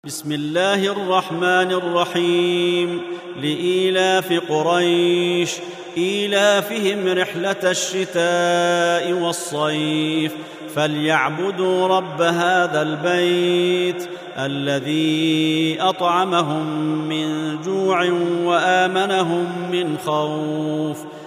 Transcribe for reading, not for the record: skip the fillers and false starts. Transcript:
بسم الله الرحمن الرحيم. لإيلاف قريش إيلافهم رحلة الشتاء والصيف فليعبدوا رب هذا البيت الذي أطعمهم من جوع وآمنهم من خوف.